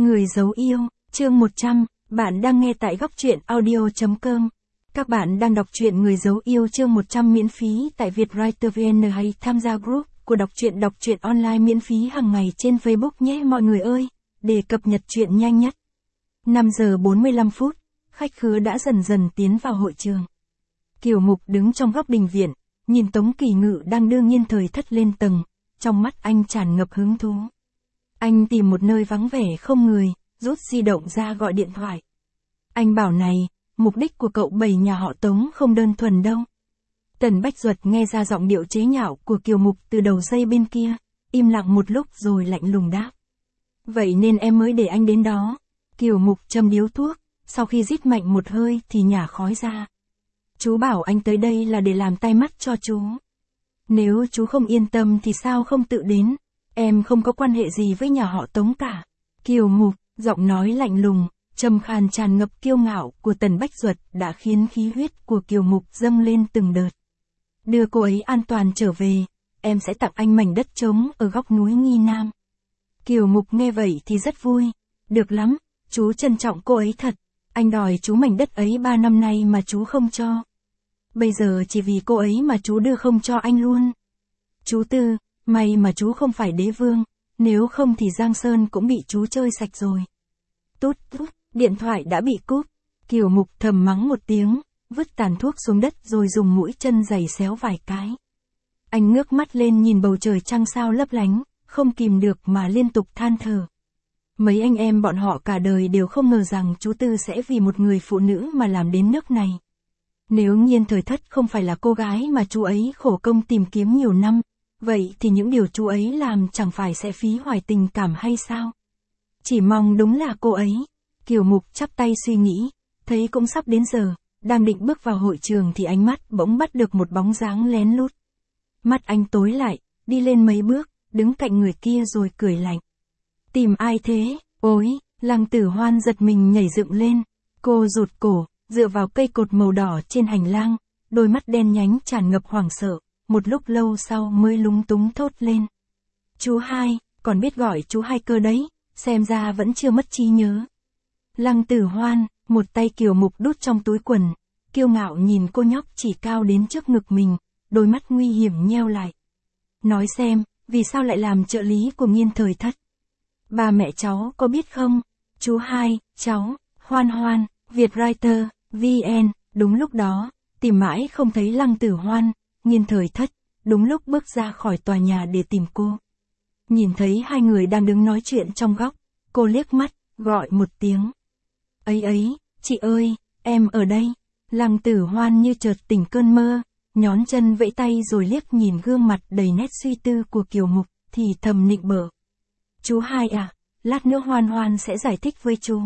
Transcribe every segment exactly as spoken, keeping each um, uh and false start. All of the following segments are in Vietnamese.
Người giấu yêu, chương một trăm, bạn đang nghe tại góc truyện audio chấm com. Các bạn đang đọc truyện Người giấu yêu chương một trăm miễn phí tại Vietwriter vê en hay tham gia group của đọc truyện đọc truyện online miễn phí hàng ngày trên Facebook nhé mọi người ơi, để cập nhật truyện nhanh nhất. năm giờ bốn mươi lăm phút, khách khứa đã dần dần tiến vào hội trường. Kiều Mục đứng trong góc đình viện, nhìn Tống Kỳ Ngự đang đưa Nhiên Thời Thất lên tầng, trong mắt anh tràn ngập hứng thú. Anh tìm một nơi vắng vẻ không người, rút di động ra gọi điện thoại. Anh bảo này, mục đích của cậu bảy nhà họ Tống không đơn thuần đâu. Tần Bách Duật nghe ra giọng điệu chế nhạo của Kiều Mục từ đầu dây bên kia, im lặng một lúc rồi lạnh lùng đáp. Vậy nên em mới để anh đến đó. Kiều Mục châm điếu thuốc, sau khi rít mạnh một hơi thì nhả khói ra. Chú bảo anh tới đây là để làm tai mắt cho chú. Nếu chú không yên tâm thì sao không tự đến, em không có quan hệ gì với nhà họ Tống cả. Kiều Mục, giọng nói lạnh lùng, trầm khan tràn ngập kiêu ngạo của Tần Bách Duật đã khiến khí huyết của Kiều Mục dâng lên từng đợt. Đưa cô ấy an toàn trở về, em sẽ tặng anh mảnh đất trống ở góc núi Nghi Nam. Kiều Mục nghe vậy thì rất vui. Được lắm, chú trân trọng cô ấy thật. Anh đòi chú mảnh đất ấy ba năm nay mà chú không cho. Bây giờ chỉ vì cô ấy mà chú đưa không cho anh luôn. Chú Tư, may mà chú không phải đế vương, nếu không thì Giang Sơn cũng bị chú chơi sạch rồi. Tút tút, điện thoại đã bị cúp. Kiều Mục thầm mắng một tiếng, vứt tàn thuốc xuống đất rồi dùng mũi chân giày xéo vài cái. Anh ngước mắt lên nhìn bầu trời trăng sao lấp lánh, không kìm được mà liên tục than thở. Mấy anh em bọn họ cả đời đều không ngờ rằng chú Tư sẽ vì một người phụ nữ mà làm đến nước này. Nếu Nhiên Thời Thất không phải là cô gái mà chú ấy khổ công tìm kiếm nhiều năm, vậy thì những điều chú ấy làm chẳng phải sẽ phí hoài tình cảm hay sao? Chỉ mong đúng là cô ấy. Kiều Mục chắp tay suy nghĩ, thấy cũng sắp đến giờ, đang định bước vào hội trường thì ánh mắt bỗng bắt được một bóng dáng lén lút. Mắt anh tối lại, đi lên mấy bước, đứng cạnh người kia rồi cười lạnh. Tìm ai thế? Ôi, Lăng Tử Hoan giật mình nhảy dựng lên. Cô rụt cổ, dựa vào cây cột màu đỏ trên hành lang, đôi mắt đen nhánh tràn ngập hoảng sợ, một lúc lâu sau mới lúng túng thốt lên. Chú Hai, còn biết gọi chú Hai cơ đấy, xem ra vẫn chưa mất trí nhớ. Lăng Tử Hoan, một tay Kiều Mục đút trong túi quần, kiêu ngạo nhìn cô nhóc chỉ cao đến trước ngực mình, đôi mắt nguy hiểm nheo lại. Nói xem, vì sao lại làm trợ lý của Nhiên Thời Thất? Ba mẹ cháu có biết không? Chú Hai, cháu, Hoan Hoan, Vietwriter, vê en, đúng lúc đó, tìm mãi không thấy Lăng Tử Hoan, Nhiên Thời Thất, đúng lúc bước ra khỏi tòa nhà để tìm cô. Nhìn thấy hai người đang đứng nói chuyện trong góc, cô liếc mắt, gọi một tiếng. Ấy ấy, chị ơi, em ở đây. Lăng Tử Hoan như chợt tỉnh cơn mơ, nhón chân vẫy tay rồi liếc nhìn gương mặt đầy nét suy tư của Kiều Mục, thì thầm nịnh bợ. Chú Hai à, lát nữa Hoan Hoan sẽ giải thích với chú.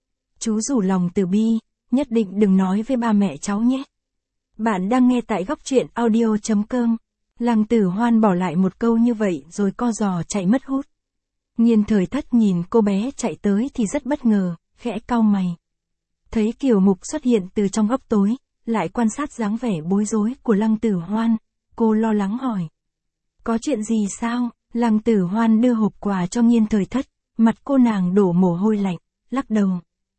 Chú rủ lòng từ bi, nhất định đừng nói với ba mẹ cháu nhé. Bạn đang nghe tại góc truyện audio chấm com. Lăng Tử Hoan bỏ lại một câu như vậy rồi co giò chạy mất hút. Nhiên Thời Thất nhìn cô bé chạy tới thì rất bất ngờ, khẽ cau mày. Thấy Kiều Mục xuất hiện từ trong góc tối, lại quan sát dáng vẻ bối rối của Lăng Tử Hoan, cô lo lắng hỏi. Có chuyện gì sao? Lăng Tử Hoan đưa hộp quà cho Nhiên Thời Thất, mặt cô nàng đổ mồ hôi lạnh, lắc đầu.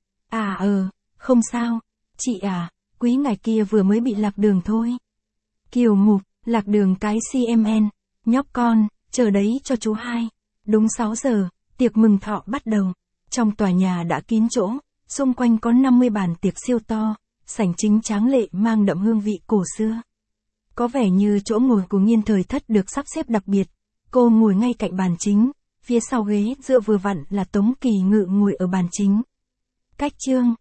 À ờ, không sao, chị à, quý ngài kia vừa mới bị lạc đường thôi. Kiều Mục, lạc đường cái xê em en, nhóc con, chờ đấy cho chú Hai. Đúng sáu giờ, tiệc mừng thọ bắt đầu. Trong tòa nhà đã kín chỗ, xung quanh có năm mươi bàn tiệc siêu to, sảnh chính tráng lệ mang đậm hương vị cổ xưa. Có vẻ như chỗ ngồi của Nhiên Thời Thất được sắp xếp đặc biệt, cô ngồi ngay cạnh bàn chính, phía sau ghế dựa vừa vặn là Tống Kỳ Ngự ngồi ở bàn chính. Cách chương,